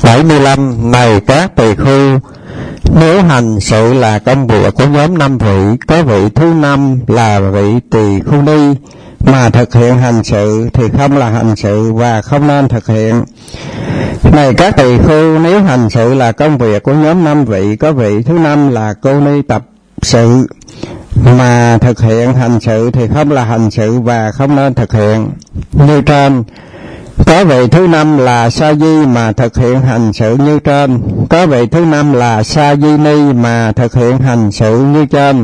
75. Này các tỳ khưu, nếu hành sự là công việc của nhóm 5 vị, có vị thứ 5 là vị tỳ khưu ni mà thực hiện hành sự thì không là hành sự và không nên thực hiện. Này các tỳ khưu, nếu hành sự là công việc của nhóm 5 vị, có vị thứ 5 là cô ni tập sự mà thực hiện hành sự thì không là hành sự và không nên thực hiện. Như trên, có vị thứ 5 là sa di mà thực hiện hành sự như trên, có vị thứ 5 là sa di ni mà thực hiện hành sự như trên,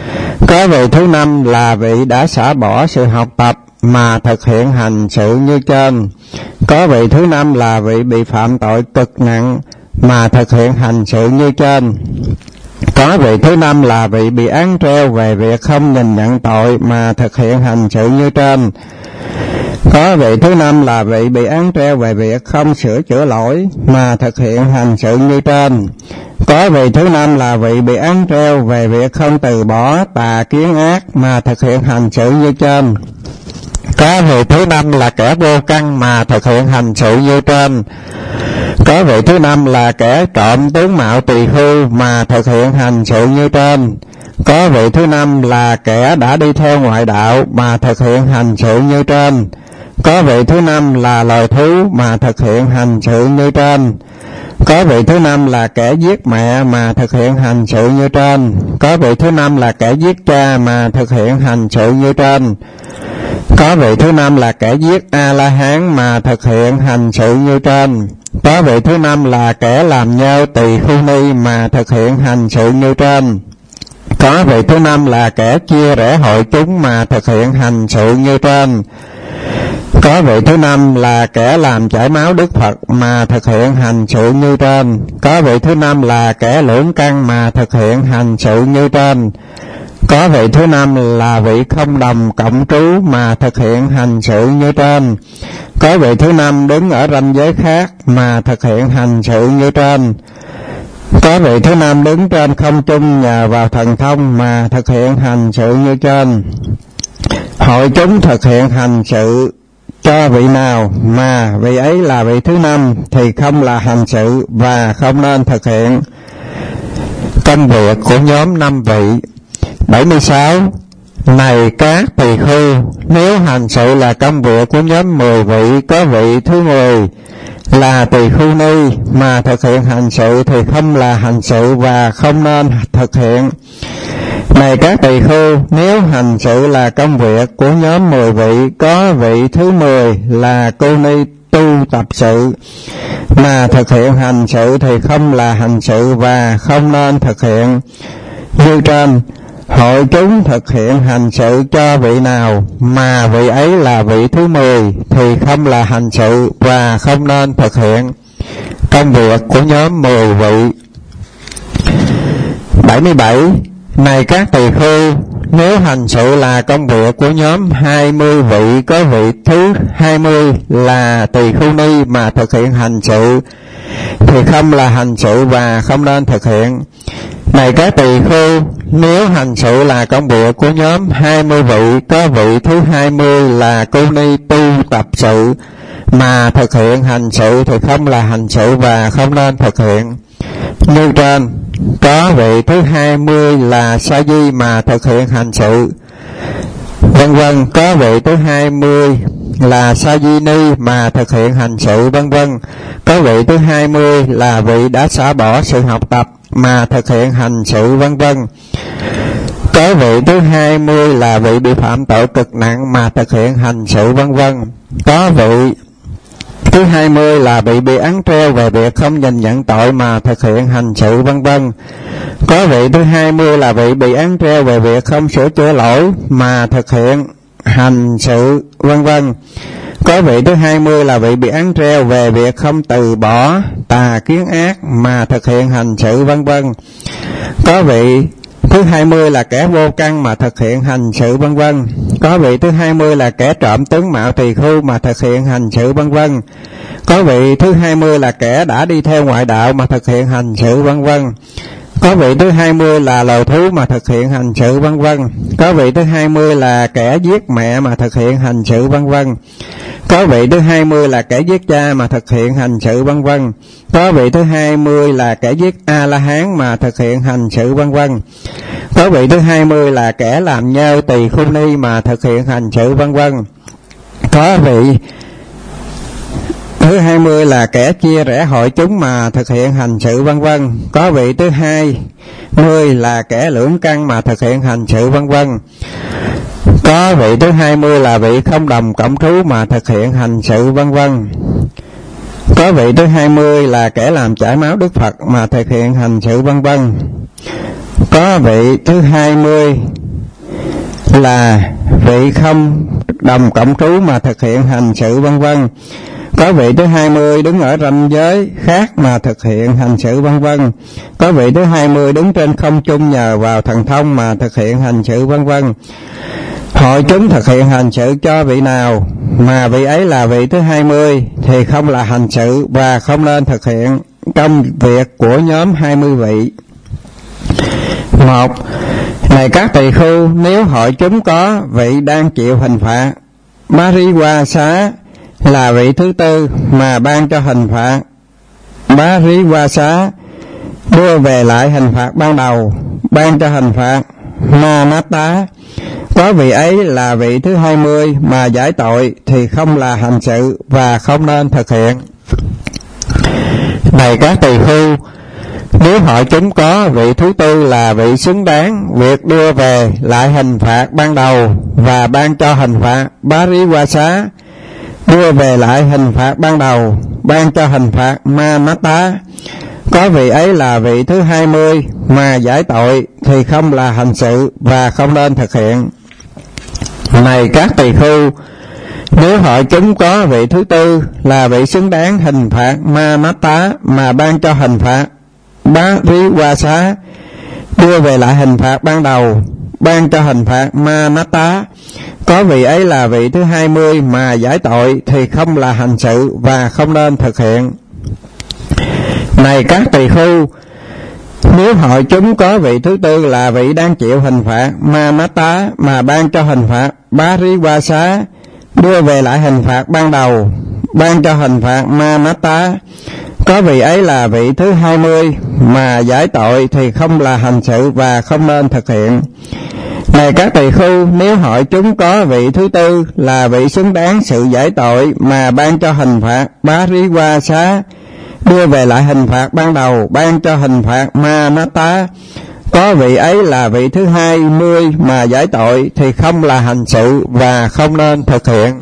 có vị thứ 5 là vị đã xả bỏ sự học tập mà thực hiện hành sự như trên, có vị thứ 5 là vị bị phạm tội cực nặng mà thực hiện hành sự như trên, có vị thứ 5 là vị bị án treo về việc không nhìn nhận tội mà thực hiện hành sự như trên, có vị thứ 5 là vị bị án treo về việc không sửa chữa lỗi mà thực hiện hành sự như trên, có vị thứ 5 là vị bị án treo về việc không từ bỏ tà kiến ác mà thực hiện hành sự như trên, có vị thứ 5 là kẻ vô căn mà thực hiện hành sự như trên, có vị thứ 5 là kẻ trộm tướng mạo tỳ khưu mà thực hiện hành sự như trên, có vị thứ 5 là kẻ đã đi theo ngoại đạo mà thực hiện hành sự như trên, có vị thứ 5 là loài thú mà thực hiện hành sự như trên, có vị thứ 5 là kẻ giết mẹ mà thực hiện hành sự như trên, có vị thứ 5 là kẻ giết cha mà thực hiện hành sự như trên, có vị thứ 5 là kẻ giết A-la-hán mà thực hiện hành sự như trên, có vị thứ 5 là kẻ làm nhơ tỳ khưu ni mà thực hiện hành sự như trên, có vị thứ 5 là kẻ chia rẽ hội chúng mà thực hiện hành sự như trên, có vị thứ 5 là kẻ làm chảy máu Đức Phật mà thực hiện hành sự như trên, có vị thứ 5 là kẻ lưỡng căn mà thực hiện hành sự như trên, có vị thứ 5 là vị không đồng cộng trú mà thực hiện hành sự như trên, có vị thứ 5 đứng ở ranh giới khác mà thực hiện hành sự như trên, có vị thứ 5 đứng trên không trung nhờ vào thần thông mà thực hiện hành sự như trên. Hội chúng thực hiện hành sự cho vị nào mà vị ấy là vị thứ 5 thì không là hành sự và không nên thực hiện. Công việc của nhóm 5 vị. 76. Này các tỳ khưu, nếu hành sự là công việc của nhóm 10 vị, có vị thứ 10 là tỳ khưu ni mà thực hiện hành sự thì không là hành sự và không nên thực hiện. Này các tỳ khưu, nếu hành sự là công việc của nhóm 10 vị, có vị thứ 10 là cô ni tu tập sự mà thực hiện hành sự thì không là hành sự và không nên thực hiện. Như trên, hội chúng thực hiện hành sự cho vị nào mà vị ấy là vị thứ 10 thì không là hành sự và không nên thực hiện. Công việc của nhóm 10 vị. 77. Này các tỳ khưu, nếu hành sự là công việc của nhóm 20 vị, có vị thứ 20 là tỳ khưu ni mà thực hiện hành sự thì không là hành sự và không nên thực hiện. Này các tỳ khưu, nếu hành sự là công việc của nhóm 20 vị, có vị thứ 20 là cô ni tu tập sự mà thực hiện hành sự thì không là hành sự và không nên thực hiện. Như trên, có vị thứ 20 là sa di mà thực hiện hành sự, vân vân, có vị thứ 20 là sa di ni mà thực hiện hành sự, vân vân, có vị thứ 20 là vị đã xả bỏ sự học tập mà thực hiện hành sự, vân vân, có vị thứ 20 là vị bị phạm tội cực nặng mà thực hiện hành sự, vân vân, có vị thứ 20 là bị án treo về việc không nhìn nhận tội mà thực hiện hành sự, vân vân, có vị thứ 20 là vị bị án treo về việc không sửa chữa lỗi mà thực hiện hành sự, vân vân, có vị thứ 20 là vị bị án treo về việc không từ bỏ tà kiến ác mà thực hiện hành sự, vân vân, có vị thứ 20 là kẻ vô căn mà thực hiện hành sự, vân vân, có vị thứ 20 là kẻ trộm tướng mạo tỳ khưu mà thực hiện hành sự, vân vân, có vị thứ 20 là kẻ đã đi theo ngoại đạo mà thực hiện hành sự, vân vân, Có vị thứ 20 là loài thú mà thực hiện hành sự vân vân. Có vị thứ 20 là kẻ giết mẹ mà thực hiện hành sự vân vân. Có vị thứ 20 là kẻ giết cha mà thực hiện hành sự vân vân. Có vị thứ 20 là kẻ giết A-la-hán mà thực hiện hành sự vân vân. Có vị thứ 20 là kẻ làm nhơ tỳ khưu ni mà thực hiện hành sự vân vân. Có vị thứ 20 là kẻ chia rẽ hội chúng mà thực hiện hành sự vân vân. Có vị thứ 20 là kẻ lưỡng căn mà thực hiện hành sự vân vân. Có vị thứ 20 là vị không đồng cộng trú mà thực hiện hành sự vân vân. Có vị thứ 20 là kẻ làm chảy máu Đức Phật mà thực hiện hành sự vân vân. Có vị thứ 20 là vị không đồng cộng trú mà thực hiện hành sự vân vân. Có vị thứ 20 đứng ở ranh giới khác mà thực hiện hành sự vân vân. Có vị thứ 20 đứng trên không trung nhờ vào thần thông mà thực hiện hành sự vân vân. Hội chúng thực hiện hành sự cho vị nào mà vị ấy là vị thứ 20 thì không là hành sự và không nên thực hiện công việc của nhóm 20 vị. 1. Này các tỳ khưu, nếu hội chúng có vị đang chịu hình phạt, Bariwasa là vị thứ tư mà ban cho hình phạt. Bariwasa đưa về lại hình phạt ban đầu, ban cho hình phạt. Mamata có vị ấy là vị thứ 20 mà giải tội thì không là hành sự và không nên thực hiện. Này các tỳ khưu, nếu hội chúng có vị thứ tư là vị xứng đáng việc đưa về lại hình phạt ban đầu và ban cho hình phạt Bariwasa, đưa về lại hình phạt ban đầu, ban cho hình phạt Mamata, có vị ấy là vị thứ 20 mà giải tội thì không là hành sự và không nên thực hiện. Này các tỳ khưu, nếu hội chúng có vị thứ tư là vị xứng đáng hình phạt Mamata mà ban cho hình phạt Bariwasa, đưa về lại hình phạt ban đầu, ban cho hình phạt Mamata, có vị ấy là vị thứ 20 mà giải tội thì không là hành sự và không nên thực hiện. Này các tỳ khưu, nếu hội chúng có vị thứ tư là vị đang chịu hình phạt Mamata mà ban cho hình phạt Bariwasa, đưa về lại hình phạt ban đầu, ban cho hình phạt Mamata, có vị ấy là vị thứ 20 mà giải tội thì không là hành sự và không nên thực hiện. Này các tỳ khưu, nếu hội chúng có vị thứ tư là vị xứng đáng sự giải tội mà ban cho hình phạt Bariwasa, đưa về lại hình phạt ban đầu, ban cho hình phạt Mamata, có vị ấy là vị thứ 20 mà giải tội thì không là hành sự và không nên thực hiện.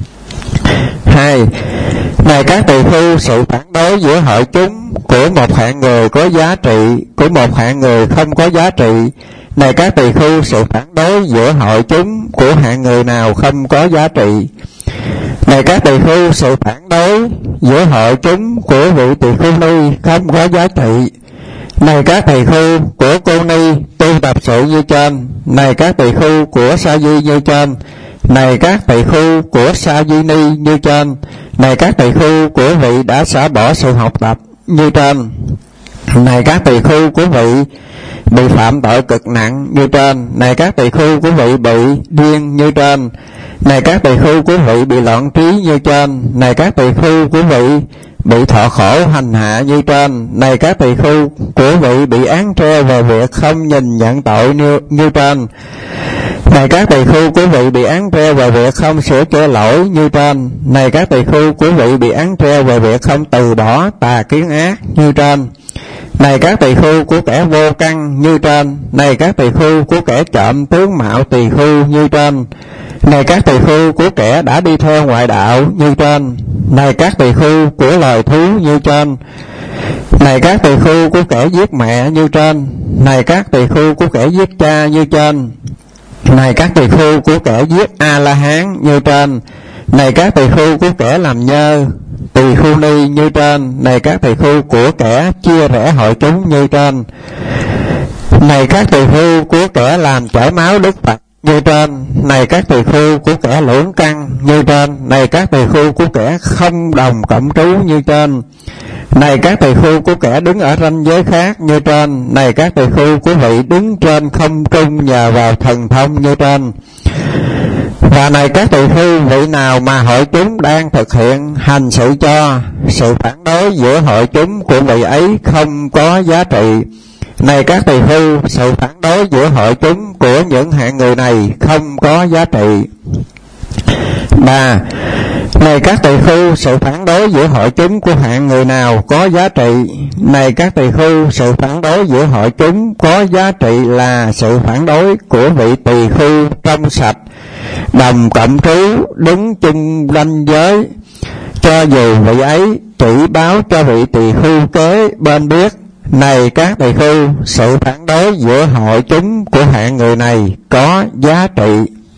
2. Này các tỳ khưu, sự phản đối giữa hội chúng của một hạng người có giá trị, của một hạng người không có giá trị. Này các tỳ khưu, sự phản đối giữa hội chúng của hạng người nào không có giá trị. Này các tỳ khưu, sự phản đối giữa hội chúng của vị tỳ khưu ni không có giá trị. Này các tỳ khưu của cô ni tu tập sự như trên. Này các tỳ khưu của sa di như trên. Này các tỳ khưu của sa di ni như trên. Này các tỳ khưu của vị đã xả bỏ sự học tập như trên. Này các tỳ khưu của vị bị phạm tội cực nặng như trên. Này các tỳ khưu của vị bị điên như trên. Này các tỳ khưu của vị bị loạn trí như trên. Này các tỳ khưu của vị bị thọ khổ hành hạ như trên. Này các tỳ khưu của vị bị án treo về việc không nhìn nhận tội như trên. Này các tỳ khưu của vị bị án treo về việc không sửa chữa lỗi như trên. Này các tỳ khưu của vị bị án treo về việc không từ bỏ tà kiến ác như trên. Này các tỳ khưu của kẻ vô căn như trên. Này các tỳ khưu của kẻ trộm tướng mạo tỳ khưu như trên. Này các tỳ khưu của kẻ đã đi theo ngoại đạo như trên. Này các tỳ khưu của loài thú như trên. Này các tỳ khưu của kẻ giết mẹ như trên. Này các tỳ khưu của kẻ giết cha như trên. Này các tỳ khưu của kẻ giết A-la-hán như trên. Này các tỳ khưu của kẻ làm nhơ tỳ khưu ni như trên. Này các tỳ khưu của kẻ chia rẽ hội chúng như trên. Này các tỳ khưu của kẻ làm chảy máu Đức Phật như trên. Này các tỳ khưu của kẻ lưỡng căn như trên. Này các tỳ khưu của kẻ không đồng cộng trú như trên. Này các tỳ khưu của kẻ đứng ở ranh giới khác như trên. Này các tỳ khưu của vị đứng trên không trung nhờ vào thần thông như trên. Và này các tỳ khưu, vị nào mà hội chúng đang thực hiện hành sự cho, sự phản đối giữa hội chúng của vị ấy không có giá trị. Này các tỳ khưu, sự phản đối giữa hội chúng của những hạng người này không có giá trị. 3. Này các tỳ khưu, sự phản đối giữa hội chúng của hạng người nào có giá trị? Này các tỳ khưu, sự phản đối giữa hội chúng có giá trị là sự phản đối của vị tỳ khưu trong sạch, đồng cộng trú, đứng chung ranh giới, cho dù vị ấy chỉ báo cho vị tỳ khưu kế bên biết. Này các tỳ khưu, sự phản đối giữa hội chúng của hạng người này có giá trị.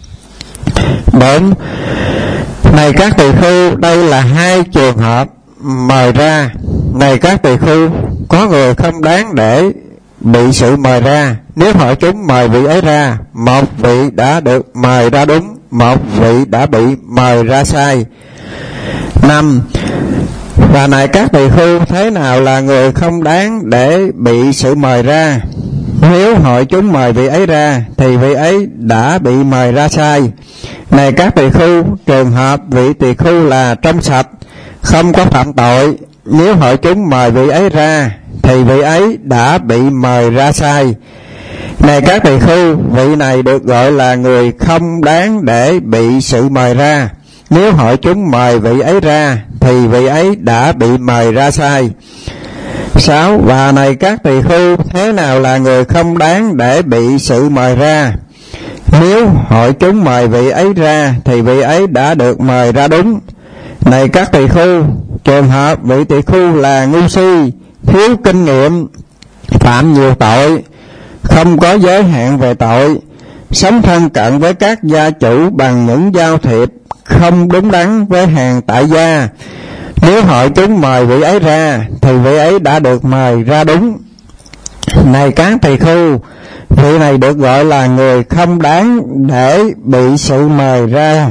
4. Này các tỳ khưu, đây là hai trường hợp mời ra. Này các tỳ khưu, có người không đáng để bị sự mời ra. Nếu hội chúng mời vị ấy ra, một vị đã được mời ra đúng, một vị đã bị mời ra sai. 5. Và này các tỳ khưu, thế nào là người không đáng để bị sự mời ra? Nếu hội chúng mời vị ấy ra, thì vị ấy đã bị mời ra sai. Này các tỳ khưu, trường hợp vị tỳ khưu là trong sạch, không có phạm tội. Nếu hội chúng mời vị ấy ra, thì vị ấy đã bị mời ra sai. Này các tỳ khưu, vị này được gọi là người không đáng để bị sự mời ra. Nếu hội chúng mời vị ấy ra, thì vị ấy đã bị mời ra sai. 6. Và này các tỳ khưu, thế nào là người không đáng để bị sự mời ra? Nếu hội chúng mời vị ấy ra, thì vị ấy đã được mời ra đúng. Này các tỳ khưu, trường hợp vị tỳ khưu là ngu si, thiếu kinh nghiệm, phạm nhiều tội, không có giới hạn về tội, sống thân cận với các gia chủ bằng những giao thiệp không đúng đắn với hàng tại gia. Nếu hội chúng mời vị ấy ra, thì vị ấy đã được mời ra đúng. Này các tỳ khưu, vị này được gọi là người không đáng để bị sự mời ra.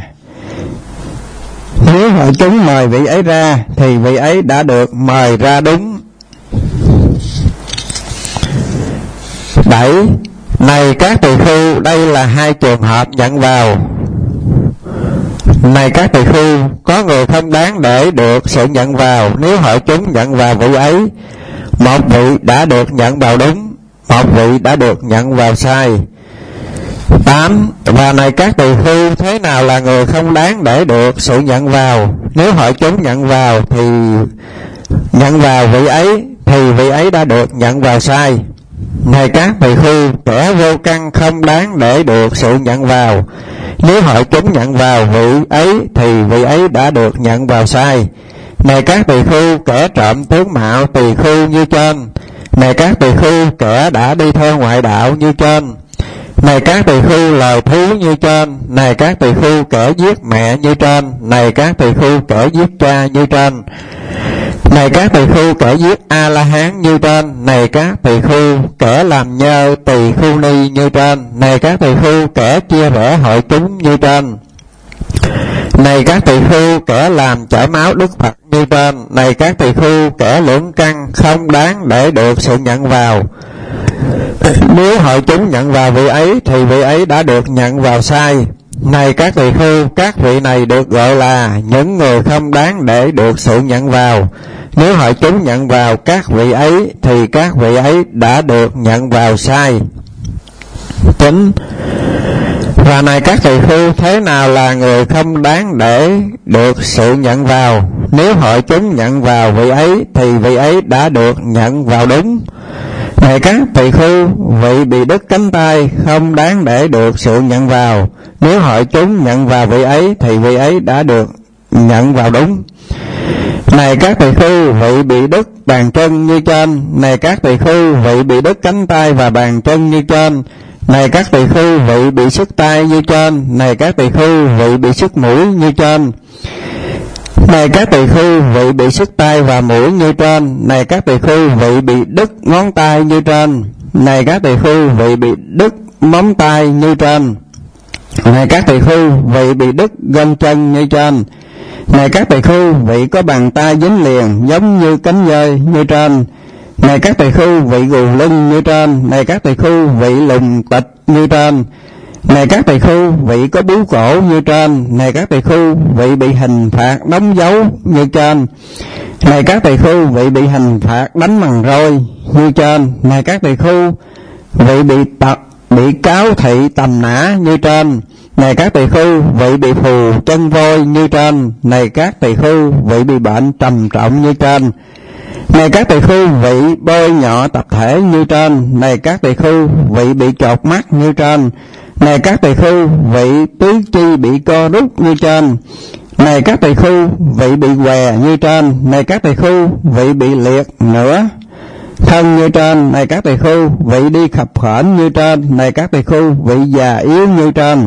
Nếu hội chúng mời vị ấy ra, thì vị ấy đã được mời ra đúng. 7. Này các tỳ khưu, đây là hai trường hợp nhận vào. Này các tỳ khưu, có người không đáng để được sự nhận vào. Nếu hội chúng nhận vào vị ấy, một vị đã được nhận vào đúng, một vị đã được nhận vào sai. 8. Và này các tỳ khưu, thế nào là người không đáng để được sự nhận vào? Nếu hội chúng nhận vào vị ấy, thì vị ấy đã được nhận vào sai. Này các tỳ khưu, kẻ vô căn không đáng để được sự nhận vào. Nếu hội chúng nhận vào vị ấy, thì vị ấy đã được nhận vào sai. Này các tỳ khưu, kẻ trộm tướng mạo tỳ khưu như trên. Này các tỳ khưu, kẻ đã đi theo ngoại đạo như trên. Này các tỳ khưu, lời thú như trên. Này các tỳ khưu, kẻ giết mẹ như trên. Này các tỳ khưu, kẻ giết cha như trên. Này các tỳ khưu, kẻ giết A La Hán như trên. Này các tỳ khưu, kẻ làm nhơ tỳ khưu ni như trên. Này các tỳ khưu, kẻ chia rẽ hội chúng như trên. Này các tỳ khưu, kẻ làm chảy máu Đức Phật như trên. Này các tỳ khưu, kẻ lưỡng căn không đáng để được sự nhận vào. Nếu hội chúng nhận vào vị ấy, thì vị ấy đã được nhận vào sai. Này các tỳ khưu, các vị này được gọi là những người không đáng để được sự nhận vào. Nếu hội chúng nhận vào các vị ấy, thì các vị ấy đã được nhận vào sai. 9. Và này các tỳ khưu, thế nào là người không đáng để được sự nhận vào? Nếu hội chúng nhận vào vị ấy, thì vị ấy đã được nhận vào đúng. Này các tỳ khưu, vị bị đứt cánh tay không đáng để được sự nhận vào. Nếu hội chúng nhận vào vị ấy, thì vị ấy đã được nhận vào đúng. Này các tỳ khưu, vị bị đứt bàn chân như trên. Này các tỳ khưu, vị bị đứt cánh tay và bàn chân như trên. Này các tỳ khưu, vị bị sứt tay như trên. Này các tỳ khưu, vị bị sứt mũi như trên. Này các tỳ khưu, vị bị sứt tay và mũi như trên. Này các tỳ khưu, vị bị đứt ngón tay như trên. Này các tỳ khưu, vị bị đứt móng tay như trên. Này các tỳ khưu, vị bị đứt gân chân như trên. Này các tỳ khưu, vị có bàn tay dính liền giống như cánh dơi như trên. Này các tỳ khưu, vị gù lưng như trên. Này các tỳ khưu, vị lùng tịch như trên. Này các tỳ khưu, vị có bướu cổ như trên. Này các tỳ khưu, vị bị hình phạt đóng dấu như trên. Này các tỳ khưu, vị bị hình phạt đánh bằng roi như trên. Này các tỳ khưu, vị bị cáo thị tầm nã như trên. Này các tỳ khưu, vị bị phù chân voi như trên. Này các tỳ khưu, vị bị bệnh trầm trọng như trên. Này các tỳ khưu, vị bôi nhọ tập thể như trên. Này các tỳ khưu, vị bị chột mắt như trên. Này các tỳ khưu, vị tứ chi bị co rút như trên. Này các tỳ khưu, vị bị què như trên. Này các tỳ khưu, vị bị liệt nửa thân như trên. Này các tỳ khưu, vị đi khập khểnh như trên. Này các tỳ khưu, vị già yếu như trên.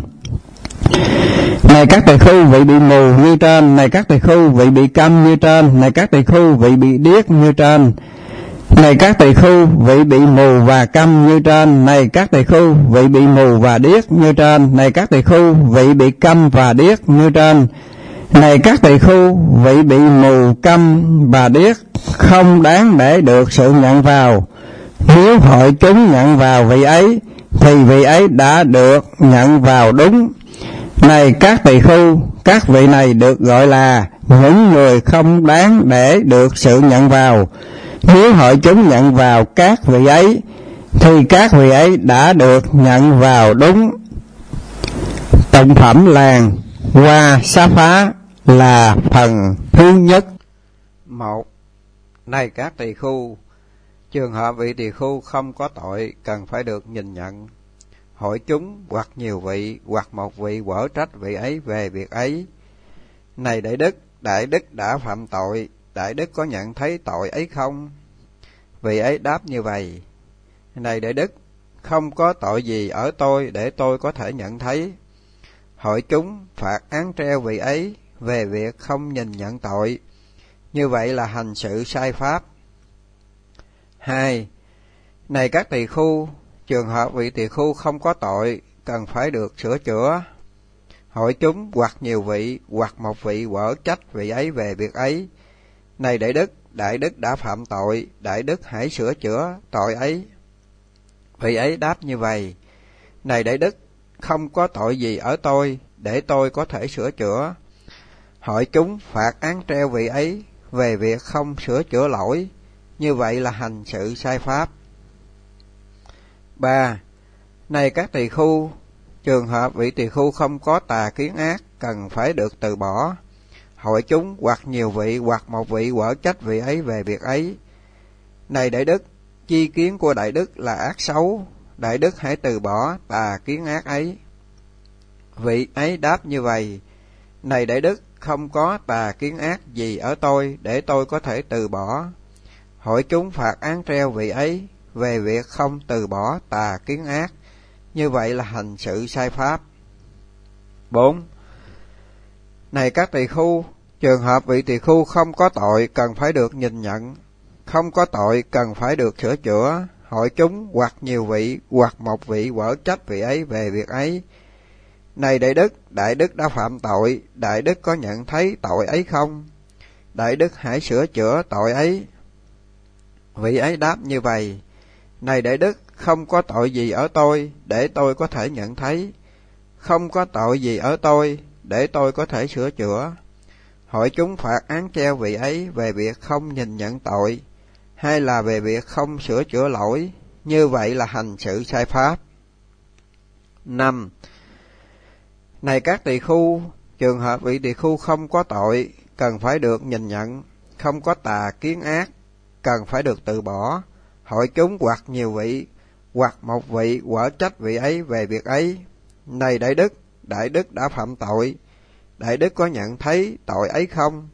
Này các tỳ khưu, vị bị mù như trên. Này các tỳ khưu, vị bị câm như trên. Này các tỳ khưu, vị bị điếc như trên. Này các tỳ khưu, vị bị mù và câm như trên. Này các tỳ khưu, vị bị mù và điếc như trên. Này các tỳ khưu, vị bị câm và điếc như trên. Này các tỳ khưu, vị bị mù câm và điếc không đáng để được sự nhận vào. Nếu hội chúng nhận vào vị ấy, thì vị ấy đã được nhận vào đúng. Này các tỳ khưu, các vị này được gọi là những người không đáng để được sự nhận vào. Nếu hội chúng nhận vào các vị ấy, thì các vị ấy đã được nhận vào đúng. Tụng phẩm làng Hoa Xá Phá là phần thứ nhất. 1. Này các tỳ khưu, trường hợp vị tỳ khưu không có tội cần phải được nhìn nhận. Hội chúng hoặc nhiều vị hoặc một vị quở trách vị ấy về việc ấy. Này Đại đức đã phạm tội, Đại đức có nhận thấy tội ấy không? Vị ấy đáp như vậy: Này Đại đức, không có tội gì ở tôi để tôi có thể nhận thấy. Hội chúng phạt án treo vị ấy về việc không nhìn nhận tội. Như vậy là hành sự sai pháp. 2. Này các tỳ khưu, trường hợp vị tỳ khưu không có tội cần phải được sửa chữa. Hội chúng hoặc nhiều vị hoặc một vị quở trách vị ấy về việc ấy. Này Đại đức đã phạm tội, Đại đức hãy sửa chữa tội ấy. Vị ấy đáp như vậy: Này Đại đức, không có tội gì ở tôi để tôi có thể sửa chữa. Hội chúng phạt án treo vị ấy về việc không sửa chữa lỗi. Như vậy là hành sự sai pháp. 3. Này các tỳ khưu, trường hợp vị tỳ khưu không có tà kiến ác cần phải được từ bỏ. Hội chúng hoặc nhiều vị hoặc một vị quở trách vị ấy về việc ấy. Này Đại đức, chi kiến của Đại đức là ác xấu, Đại đức hãy từ bỏ tà kiến ác ấy. Vị ấy đáp như vậy: Này Đại đức, không có tà kiến ác gì ở tôi để tôi có thể từ bỏ. Hội chúng phạt án treo vị ấy về việc không từ bỏ tà kiến ác. Như vậy là hành sự sai pháp. 4. Này các tỳ khưu, trường hợp vị tỳ khưu không có tội cần phải được nhìn nhận. Không có tội cần phải được sửa chữa. Hội chúng hoặc nhiều vị hoặc một vị quở trách vị ấy về việc ấy. Này Đại đức đã phạm tội, Đại đức có nhận thấy tội ấy không? Đại đức hãy sửa chữa tội ấy. Vị ấy đáp như vậy: Này Đại đức, không có tội gì ở tôi để tôi có thể nhận thấy. Không có tội gì ở tôi để tôi có thể sửa chữa. Hội chúng phạt án treo vị ấy về việc không nhìn nhận tội, hay là về việc không sửa chữa lỗi. Như vậy là hành sự sai pháp. 5. Này các tỳ khưu, trường hợp vị tỳ khưu không có tội cần phải được nhìn nhận. Không có tà kiến ác cần phải được từ bỏ. Hội chúng hoặc nhiều vị hoặc một vị quở trách vị ấy về việc ấy. Này Đại đức đã phạm tội, Đại đức có nhận thấy tội ấy không?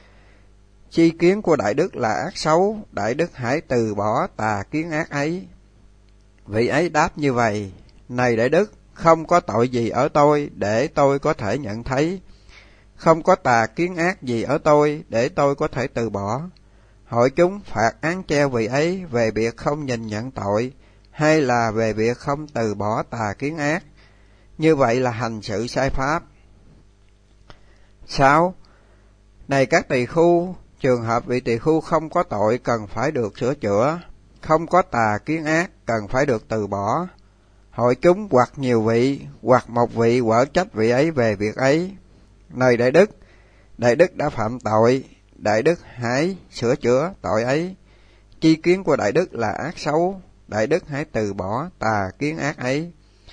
Chi kiến của Đại đức là ác xấu, Đại đức hãy từ bỏ tà kiến ác ấy. Vị ấy đáp như vậy: Này Đại đức, không có tội gì ở tôi để tôi có thể nhận thấy. Không có tà kiến ác gì ở tôi để tôi có thể từ bỏ. Hội chúng phạt án treo vị ấy về việc không nhìn nhận tội, hay là về việc không từ bỏ tà kiến ác. như vậy là hành sự sai pháp. 6. Này các tỳ khưu, trường hợp vị tỳ khưu không có tội cần phải được sửa chữa, không có tà kiến ác cần phải được từ bỏ. Hội chúng hoặc nhiều vị, hoặc một vị quở trách vị ấy về việc ấy. Này Đại đức đã phạm tội, Đại đức hãy sửa chữa tội ấy. Chi kiến của Đại đức là ác xấu, Đại đức hãy từ bỏ tà kiến ác ấy.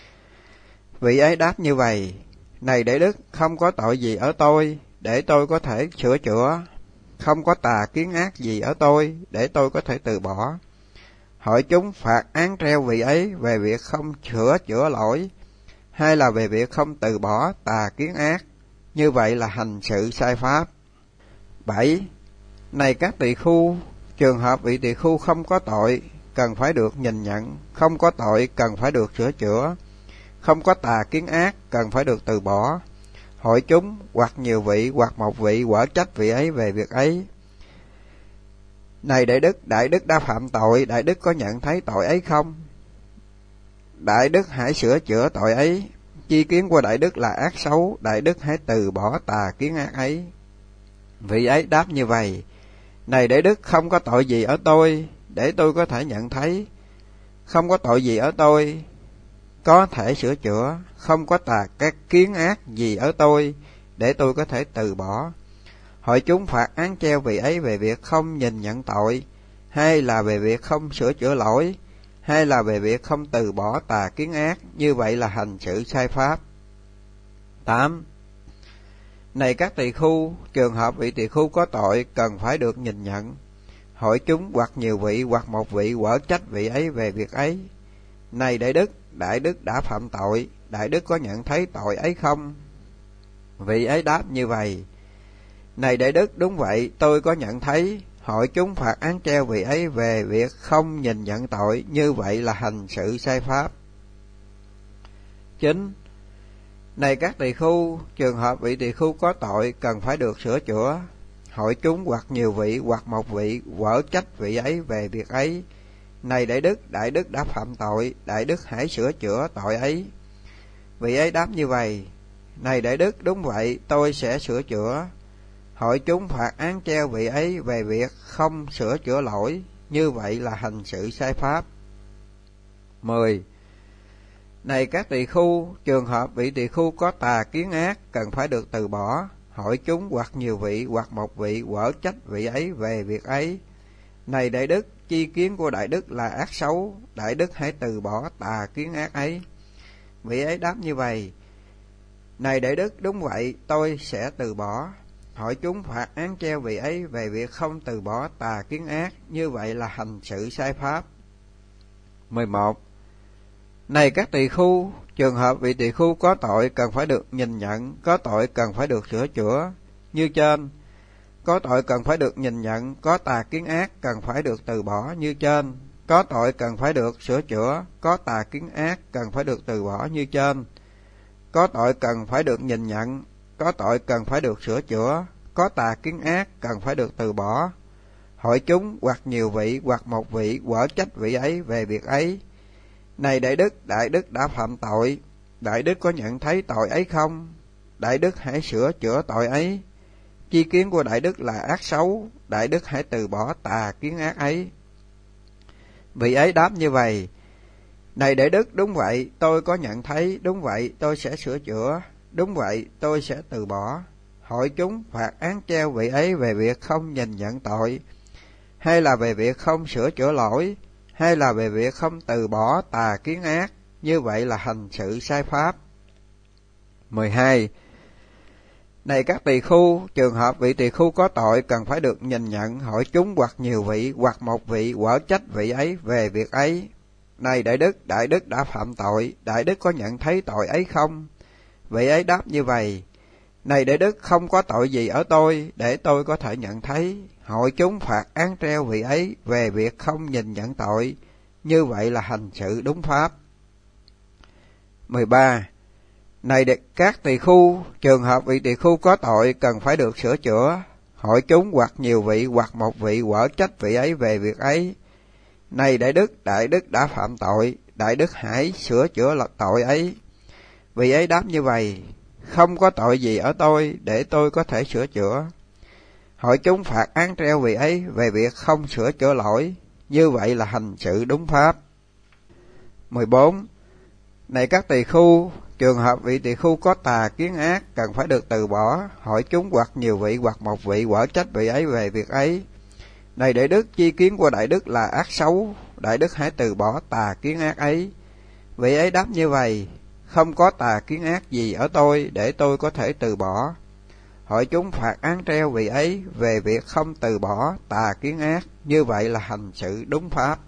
Vị ấy đáp như vậy: Này Đại đức, không có tội gì ở tôi, để tôi có thể sửa chữa, không có tà kiến ác gì ở tôi, để tôi có thể từ bỏ. Hội chúng phạt án treo vị ấy về việc không sửa chữa lỗi, hay là về việc không từ bỏ tà kiến ác, như vậy là hành sự sai pháp. 7. Này các tỳ khưu, trường hợp vị tỳ khưu không có tội cần phải được nhìn nhận, không có tội cần phải được sửa chữa, không có tà kiến ác cần phải được từ bỏ. Hội chúng hoặc nhiều vị, hoặc một vị quở trách vị ấy về việc ấy. Này Đại đức đã phạm tội, Đại đức có nhận thấy tội ấy không? Đại đức hãy sửa chữa tội ấy. Chi kiến của Đại đức là ác xấu, Đại đức hãy từ bỏ tà kiến ác ấy. Vị ấy đáp như vậy: Này Đại đức, không có tội gì ở tôi, để tôi có thể nhận thấy, không có tội gì ở tôi có thể sửa chữa, không có tà các kiến ác gì ở tôi, để tôi có thể từ bỏ. Hội chúng phạt án treo vị ấy về việc không nhìn nhận tội, hay là về việc không sửa chữa lỗi, hay là về việc không từ bỏ tà kiến ác, như vậy là hành sự sai pháp. 8. Này các tỳ khưu, trường hợp vị tỳ khưu có tội cần phải được nhìn nhận. Hội chúng hoặc nhiều vị, hoặc một vị quở trách vị ấy về việc ấy. Này Đại đức đã phạm tội, Đại đức có nhận thấy tội ấy không? Vị ấy đáp như vậy: Này Đại đức, đúng vậy, tôi có nhận thấy. Hội chúng phạt án treo vị ấy về việc không nhìn nhận tội, như vậy là hành sự sai pháp. 9. Này các tỳ khưu, trường hợp vị tỳ khưu có tội cần phải được sửa chữa. Hội chúng hoặc nhiều vị, hoặc một vị quở trách vị ấy về việc ấy. Này Đại đức đã phạm tội, Đại đức hãy sửa chữa tội ấy. Vị ấy đáp như vậy: Này Đại đức, đúng vậy, tôi sẽ sửa chữa. Hội chúng phạt án treo vị ấy về việc không sửa chữa lỗi, như vậy là hành sự sai pháp. 10. Này các tỳ khưu, trường hợp vị tỳ khưu có tà kiến ác cần phải được từ bỏ. Hội chúng hoặc nhiều vị, hoặc một vị quở trách vị ấy về việc ấy. Này Đại đức, chi kiến của Đại đức là ác xấu, Đại đức hãy từ bỏ tà kiến ác ấy. Vị ấy đáp như vậy: Này Đại đức, đúng vậy, tôi sẽ từ bỏ. Hội chúng phạt án treo vị ấy về việc không từ bỏ tà kiến ác, như vậy là hành sự sai pháp. 11. Này các tỳ khưu, trường hợp vị tỳ khưu có tội cần phải được nhìn nhận, có tội cần phải được sửa chữa, như trên. Có tội cần phải được nhìn nhận, có tà kiến ác cần phải được từ bỏ, như trên. Có tội cần phải được sửa chữa, có tà kiến ác cần phải được từ bỏ, như trên. Có tội cần phải được nhìn nhận, có tội cần phải được sửa chữa, có tà kiến ác cần phải được từ bỏ. Hội chúng hoặc nhiều vị, hoặc một vị quở trách vị ấy về việc ấy. Này Đại đức đã phạm tội, Đại đức có nhận thấy tội ấy không? Đại đức hãy sửa chữa tội ấy. Chi kiến của Đại đức là ác xấu, Đại đức hãy từ bỏ tà kiến ác ấy. Vị ấy đáp như vậy: Này Đại đức, đúng vậy, tôi có nhận thấy, đúng vậy, tôi sẽ sửa chữa, đúng vậy, tôi sẽ từ bỏ. Hội chúng phạt án treo vị ấy về việc không nhìn nhận tội, hay là về việc không sửa chữa lỗi, hay là về việc không từ bỏ tà kiến ác, như vậy là hành sự sai pháp. 12. Này các tỳ khưu, trường hợp vị tỳ khưu có tội cần phải được nhìn nhận. Hội chúng hoặc nhiều vị, hoặc một vị quở trách vị ấy về việc ấy. Này Đại đức đã phạm tội, Đại đức có nhận thấy tội ấy không? Vị ấy đáp như vậy: Này Đại đức, không có tội gì ở tôi, để tôi có thể nhận thấy. Hội chúng phạt án treo vị ấy về việc không nhìn nhận tội, như vậy là hành sự đúng pháp. 13. Này các tỳ khưu, trường hợp vị tỳ khưu có tội cần phải được sửa chữa. Hội chúng hoặc nhiều vị, hoặc một vị quở trách vị ấy về việc ấy. Này Đại đức đã phạm tội, Đại đức hãy sửa chữa tội ấy. Vị ấy đáp như vậy: không có tội gì ở tôi để tôi có thể sửa chữa. Hội chúng phạt án treo vị ấy về việc không sửa chữa lỗi, như vậy là hành sự đúng pháp. 14. Này các tỳ khưu, trường hợp vị tỳ khưu có tà kiến ác cần phải được từ bỏ. Hội chúng hoặc nhiều vị hoặc một vị quở trách vị ấy về việc ấy. Này Đại Đức, chi kiến của Đại Đức là ác xấu, Đại Đức hãy từ bỏ tà kiến ác ấy. Vị ấy đáp như vậy: không có tà kiến ác gì ở tôi để tôi có thể từ bỏ. Hội chúng phạt án treo vị ấy về việc không từ bỏ tà kiến ác, như vậy là hành sự đúng pháp.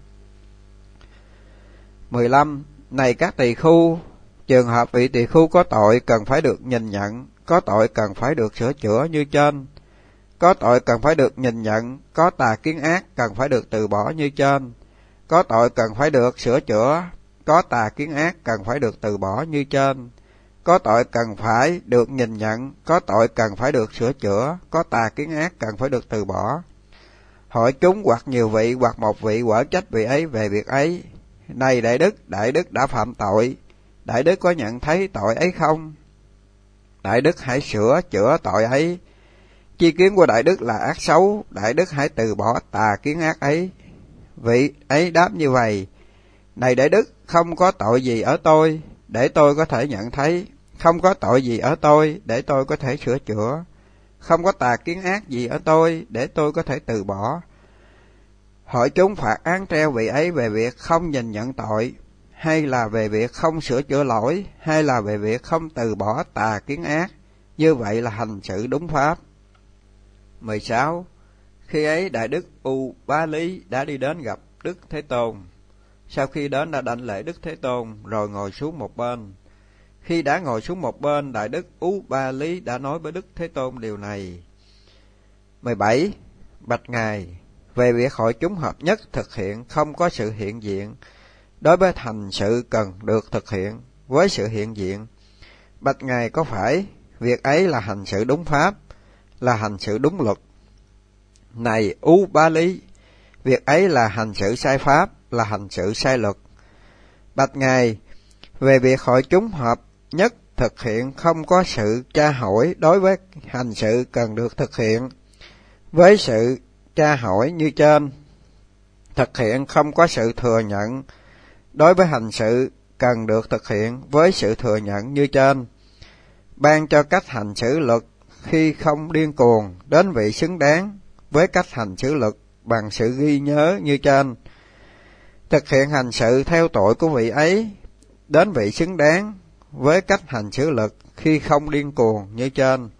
15. Này các tỳ khưu, trường hợp vị tỳ khưu có tội cần phải được nhìn nhận, có tội cần phải được sửa chữa như trên. Có tội cần phải được nhìn nhận, có tà kiến ác cần phải được từ bỏ như trên. Có tội cần phải được sửa chữa, có tà kiến ác cần phải được từ bỏ như trên. Có tội cần phải được nhìn nhận, có tội cần phải được sửa chữa, có tà kiến ác cần phải được từ bỏ. Hội chúng hoặc nhiều vị hoặc một vị quở trách vị ấy về việc ấy. Này Đại Đức đã phạm tội, Đại Đức có nhận thấy tội ấy không? Đại Đức hãy sửa chữa tội ấy. Chi kiến của Đại Đức là ác xấu, Đại Đức hãy từ bỏ tà kiến ác ấy. Vị ấy đáp như vậy: này Đại Đức, không có tội gì ở tôi để tôi có thể nhận thấy, không có tội gì ở tôi để tôi có thể sửa chữa, không có tà kiến ác gì ở tôi để tôi có thể từ bỏ. Hội chúng phạt án treo vị ấy về việc không nhìn nhận tội, hay là về việc không sửa chữa lỗi, hay là về việc không từ bỏ tà kiến ác, như vậy là hành sự đúng pháp. 16. Khi ấy Đại Đức U Bá Lý đã đi đến gặp Đức Thế Tôn. Sau khi đến đã đảnh lễ Đức Thế Tôn rồi ngồi xuống một bên. Khi đã ngồi xuống một bên, Đại Đức U Ba Lý đã nói với Đức Thế Tôn điều này. 17. Bạch Ngài, về việc hội chúng hợp nhất thực hiện không có sự hiện diện, đối với hành sự cần được thực hiện với sự hiện diện, bạch Ngài, có phải việc ấy là hành sự đúng pháp, là hành sự đúng luật? Này U Ba Lý, việc ấy là hành sự sai pháp, là hành sự sai luật. Bạch Ngài, về việc hội chúng hợp nhất thực hiện không có sự tra hỏi đối với hành sự cần được thực hiện với sự tra hỏi như trên, thực hiện không có sự thừa nhận đối với hành sự cần được thực hiện với sự thừa nhận như trên, ban cho cách hành xử luật khi không điên cuồng đến vị xứng đáng với cách hành xử luật bằng sự ghi nhớ như trên, thực hiện hành sự theo tội của vị ấy đến vị xứng đáng với cách hành xử luật khi không điên cuồng như trên,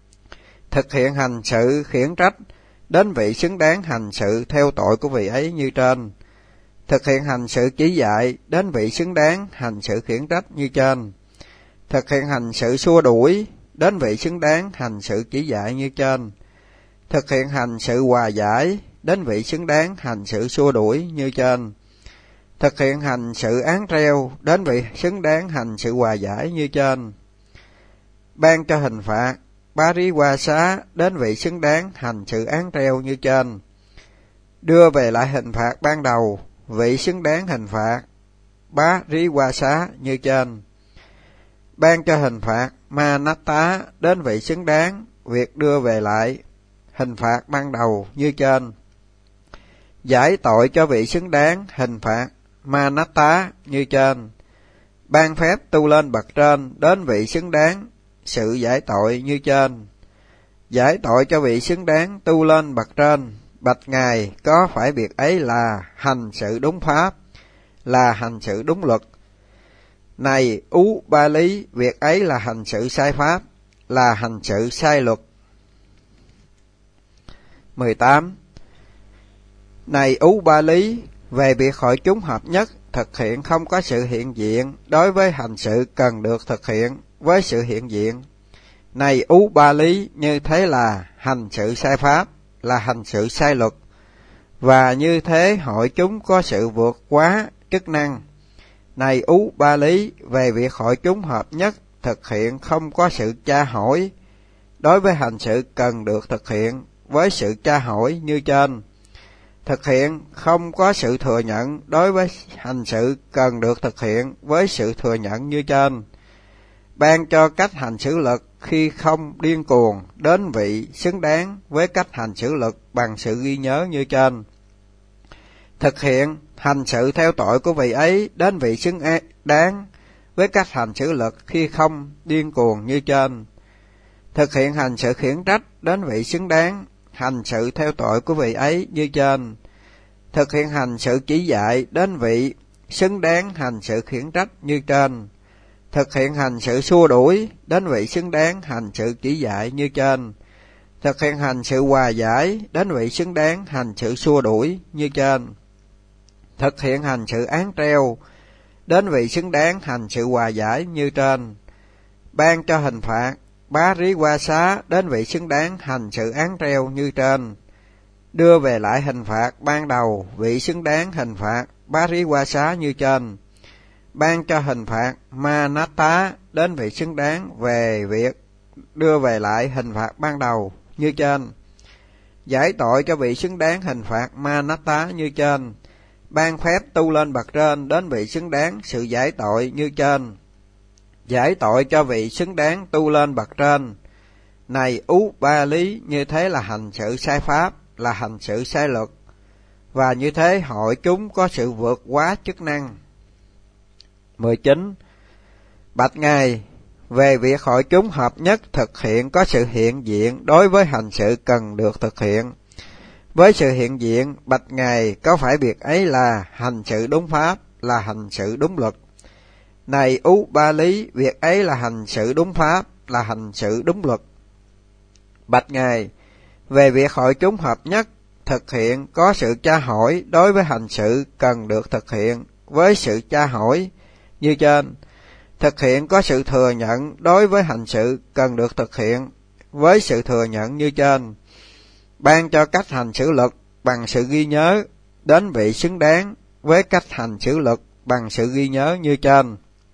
thực hiện hành sự khiển trách đến vị xứng đáng hành sự theo tội của vị ấy như trên, thực hiện hành sự chỉ dạy đến vị xứng đáng hành sự khiển trách như trên, thực hiện hành sự xua đuổi đến vị xứng đáng hành sự chỉ dạy như trên, thực hiện hành sự hòa giải đến vị xứng đáng hành sự xua đuổi như trên, thực hiện hành sự án treo đến vị xứng đáng hành sự hòa giải như trên, ban cho hình phạt Bá Rí Qua Xá đến vị xứng đáng hành sự án treo như trên, đưa về lại hình phạt ban đầu vị xứng đáng hình phạt Bá Rí Qua Xá như trên, ban cho hình phạt Ma Nát Tá đến vị xứng đáng việc đưa về lại hình phạt ban đầu như trên, giải tội cho vị xứng đáng hình phạt Ma Nát Tá như trên, ban phép tu lên bậc trên đến vị xứng đáng sự giải tội như trên, giải tội cho vị xứng đáng tu lên bậc trên. Bạch Ngài, có phải việc ấy là hành sự đúng pháp, là hành sự đúng luật? Này Ú Ba Lý, việc ấy là hành sự sai pháp, là hành sự sai luật. 18. Này Ú Ba Lý, về việc hội chúng hợp nhất thực hiện không có sự hiện diện đối với hành sự cần được thực hiện với sự hiện diện. Này Ú Ba Lý, như thế là hành sự sai pháp, là hành sự sai luật, và như thế hội chúng có sự vượt quá chức năng. Này Ú Ba Lý, về việc hội chúng hợp nhất thực hiện không có sự tra hỏi đối với hành sự cần được thực hiện với sự tra hỏi như trên, thực hiện không có sự thừa nhận đối với hành sự cần được thực hiện với sự thừa nhận như trên, ban cho cách hành xử lực khi không điên cuồng đến vị xứng đáng với cách hành xử lực bằng sự ghi nhớ như trên. Thực hiện hành sự theo tội của vị ấy đến vị xứng đáng với cách hành xử lực khi không điên cuồng như trên. Thực hiện hành sự khiển trách đến vị xứng đáng hành sự theo tội của vị ấy như trên. Thực hiện hành sự chỉ dạy đến vị xứng đáng hành sự khiển trách như trên. Thực hiện hành sự xua đuổi đến vị xứng đáng hành sự chỉ dạy như trên. Thực hiện hành sự hòa giải đến vị xứng đáng hành sự xua đuổi như trên. Thực hiện hành sự án treo đến vị xứng đáng hành sự hòa giải như trên. Ban cho hình phạt bá rí qua xá đến vị xứng đáng hành sự án treo như trên. Đưa về lại hình phạt ban đầu vị xứng đáng hình phạt bá rí qua xá như trên. Ban cho hình phạt ma nát tá đến vị xứng đáng về việc đưa về lại hình phạt ban đầu như trên. Giải tội cho vị xứng đáng hình phạt ma nát tá như trên. Ban phép tu lên bậc trên đến vị xứng đáng sự giải tội như trên. Giải tội cho vị xứng đáng tu lên bậc trên. Này ú ba lý, như thế là hành sự sai pháp, là hành sự sai luật, và như thế hội chúng có sự vượt quá chức năng. 19. Bạch Ngài, về việc hội chúng hợp nhất thực hiện có sự hiện diện đối với hành sự cần được thực hiện. Với sự hiện diện, bạch Ngài, có phải việc ấy là hành sự đúng pháp, là hành sự đúng luật? Này ú ba lý, việc ấy là hành sự đúng pháp, là hành sự đúng luật. Bạch Ngài, về việc hội chúng hợp nhất thực hiện có sự tra hỏi đối với hành sự cần được thực hiện với sự tra hỏi như trên. Thực hiện có sự thừa nhận đối với hành sự cần được thực hiện với sự thừa nhận như trên. Ban cho cách hành xử luật bằng sự ghi nhớ đến vị xứng đáng với cách hành xử luật bằng sự ghi nhớ như trên.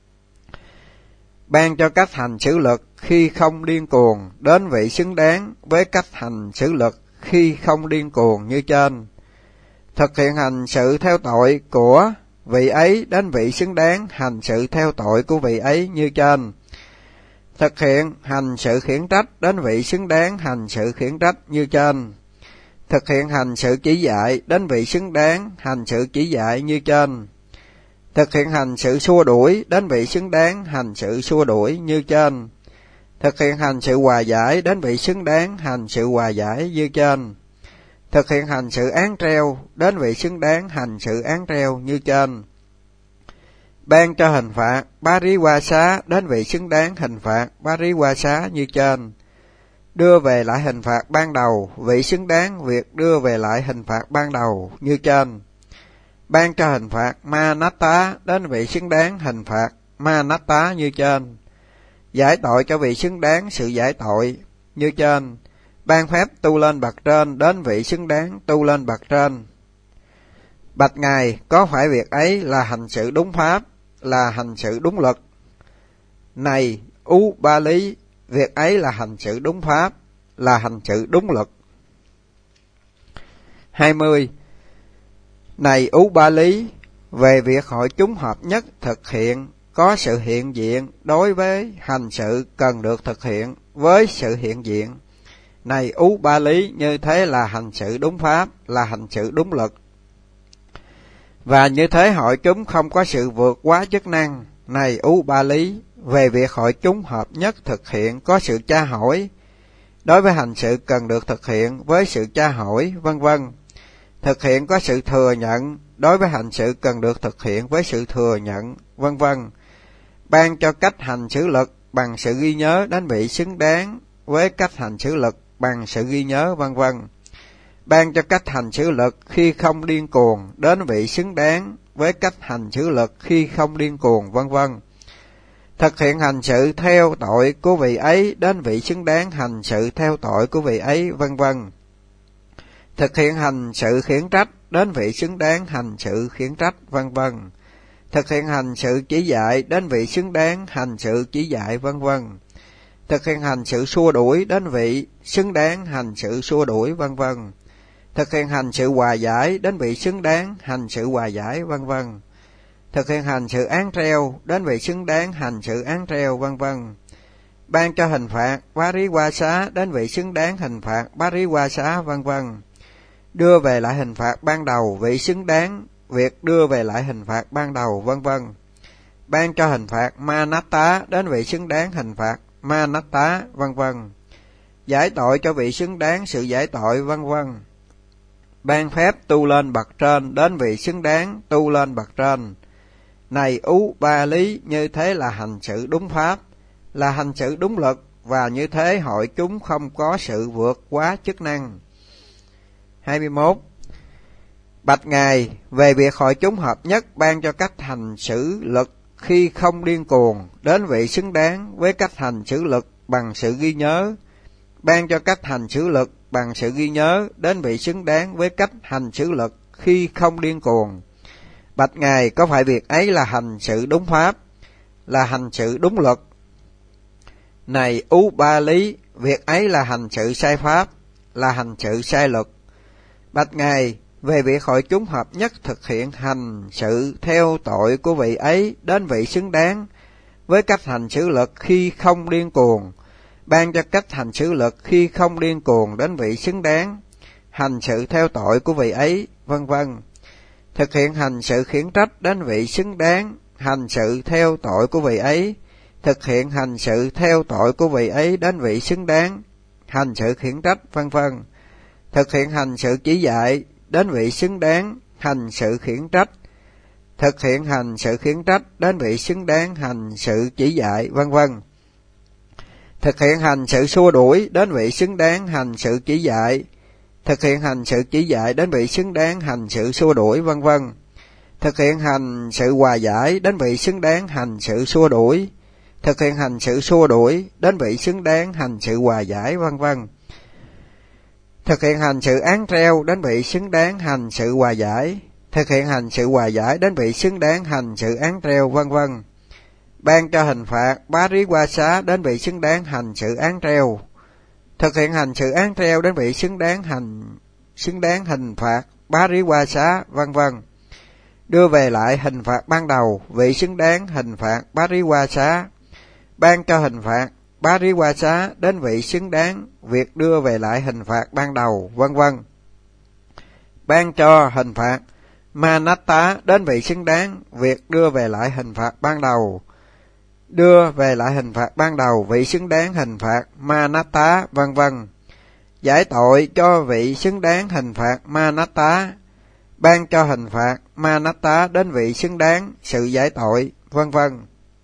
Ban cho cách hành xử luật khi không điên cuồng đến vị xứng đáng với cách hành xử luật khi không điên cuồng như trên. Thực hiện hành sự theo tội của vị ấy đến vị xứng đáng hành sự theo tội của vị ấy như trên. Thực hiện hành sự khiển trách đến vị xứng đáng hành sự khiển trách như trên. Thực hiện hành sự chỉ dạy đến vị xứng đáng hành sự chỉ dạy như trên. Thực hiện hành sự xua đuổi đến vị xứng đáng hành sự xua đuổi như trên. Thực hiện hành sự hòa giải đến vị xứng đáng hành sự hòa giải như trên. Thực hiện hành sự án treo đến vị xứng đáng hành sự án treo như trên. Ban cho hình phạt bá rí qua xá đến vị xứng đáng hình phạt bá rí qua xá như trên. Đưa về lại hình phạt ban đầu vị xứng đáng việc đưa về lại hình phạt ban đầu như trên. Ban cho hình phạt ma nát tá đến vị xứng đáng hình phạt ma nát tá như trên. Giải tội cho vị xứng đáng sự giải tội như trên. Ban phép tu lên bậc trên đến vị xứng đáng tu lên bậc trên. Bạch Ngài, có phải việc ấy là hành sự đúng pháp, là hành sự đúng luật? Này ú ba lý, việc ấy là hành sự đúng pháp, là hành sự đúng luật. 20. Này ú ba lý, về việc hội chúng hợp nhất thực hiện có sự hiện diện đối với hành sự cần được thực hiện với sự hiện diện. Này ú ba lý, như thế là hành sự đúng pháp, là hành sự đúng luật, và như thế hội chúng không có sự vượt quá chức năng. Này ú ba lý, về việc hội chúng hợp nhất thực hiện có sự tra hỏi đối với hành sự cần được thực hiện với sự tra hỏi, vân vân. Thực hiện có sự thừa nhận đối với hành sự cần được thực hiện với sự thừa nhận, vân vân. Ban cho cách hành xử luật bằng sự ghi nhớ đến vị xứng đáng với cách hành xử luật bằng sự ghi nhớ, vân vân. Ban cho cách hành xử luật khi không điên cuồng đến vị xứng đáng với cách hành xử luật khi không điên cuồng, vân vân. Thực hiện hành sự theo tội của vị ấy đến vị xứng đáng hành sự theo tội của vị ấy, vân vân. Thực hiện hành sự khiển trách đến vị xứng đáng hành sự khiển trách, vân vân. Thực hiện hành sự chỉ dạy đến vị xứng đáng hành sự chỉ dạy, vân vân. Thực hiện hành sự xua đuổi đến vị xứng đáng hành sự xua đuổi, vân vân. Thực hiện hành sự hòa giải đến vị xứng đáng hành sự hòa giải, vân vân. thực hiện hành sự án treo đến vị xứng đáng hành sự án treo, vân vân. Ban cho hình phạt Pariwasa đến vị xứng đáng hình phạt Pariwasa, vân vân. Đưa về lại hình phạt ban đầu vị xứng đáng việc đưa về lại hình phạt ban đầu, vân vân. Ban cho hình phạt Manatta đến vị xứng đáng hình phạt Manatta, vân vân. Giải tội cho vị xứng đáng sự giải tội, vân vân. Ban phép tu lên bậc trên đến vị xứng đáng tu lên bậc trên. Này Ú Ba Lý, như thế là hành sự đúng pháp, là hành sự đúng lực, và như thế hội chúng không có sự vượt quá chức năng. 21. Bạch Ngài, về việc hội chúng hợp nhất ban cho cách hành xử lực khi không điên cuồng đến vị xứng đáng với cách hành xử lực bằng sự ghi nhớ. Ban cho cách hành xử lực bằng sự ghi nhớ đến vị xứng đáng với cách hành xử lực khi không điên cuồng. Bạch Ngài, có phải việc ấy là hành sự đúng pháp, là hành sự đúng luật? Này Ú Ba Lý, việc ấy là hành sự sai pháp, là hành sự sai luật. Bạch Ngài, về việc hội chúng hợp nhất thực hiện hành sự theo tội của vị ấy đến vị xứng đáng với cách hành xử lực khi không điên cuồng, ban cho cách hành xử lực khi không điên cuồng đến vị xứng đáng hành sự theo tội của vị ấy, vân vân. Thực hiện hành sự khiển trách đến vị xứng đáng hành sự theo tội của vị ấy, thực hiện hành sự theo tội của vị ấy đến vị xứng đáng hành sự khiển trách, vân vân. Thực hiện hành sự chỉ dạy đến vị xứng đáng hành sự khiển trách, thực hiện hành sự khiển trách đến vị xứng đáng hành sự chỉ dạy, vân vân. Thực hiện hành sự xua đuổi đến vị xứng đáng hành sự chỉ dạy, thực hiện hành sự chỉ dạy đến vị xứng đáng hành sự xua đuổi, vân vân. Thực hiện hành sự hòa giải đến vị xứng đáng hành sự xua đuổi, thực hiện hành sự xua đuổi đến vị xứng đáng hành sự hòa giải, vân vân. Thực hiện hành sự án treo đến vị xứng đáng hành sự hòa giải, thực hiện hành sự hòa giải đến vị xứng đáng hành sự án treo, vân vân. Ban cho hình phạt Pariwasa đến vị xứng đáng hành sự án treo, thực hiện hành sự án treo đến vị xứng đáng hình phạt Pariwasa, vân vân. Đưa về lại hình phạt ban đầu vị xứng đáng hình phạt Pariwasa. Ban cho hình phạt Pariwasa đến vị xứng đáng việc đưa về lại hình phạt ban đầu, vân vân. Ban cho hình phạt Manatta đến vị xứng đáng việc đưa về lại hình phạt ban đầu. Đưa về lại hình phạt ban đầu vị xứng đáng hình phạt Manatta, vân vân. Giải tội cho vị xứng đáng hình phạt Manatta. Ban cho hình phạt Manatta đến vị xứng đáng sự giải tội, vân vân.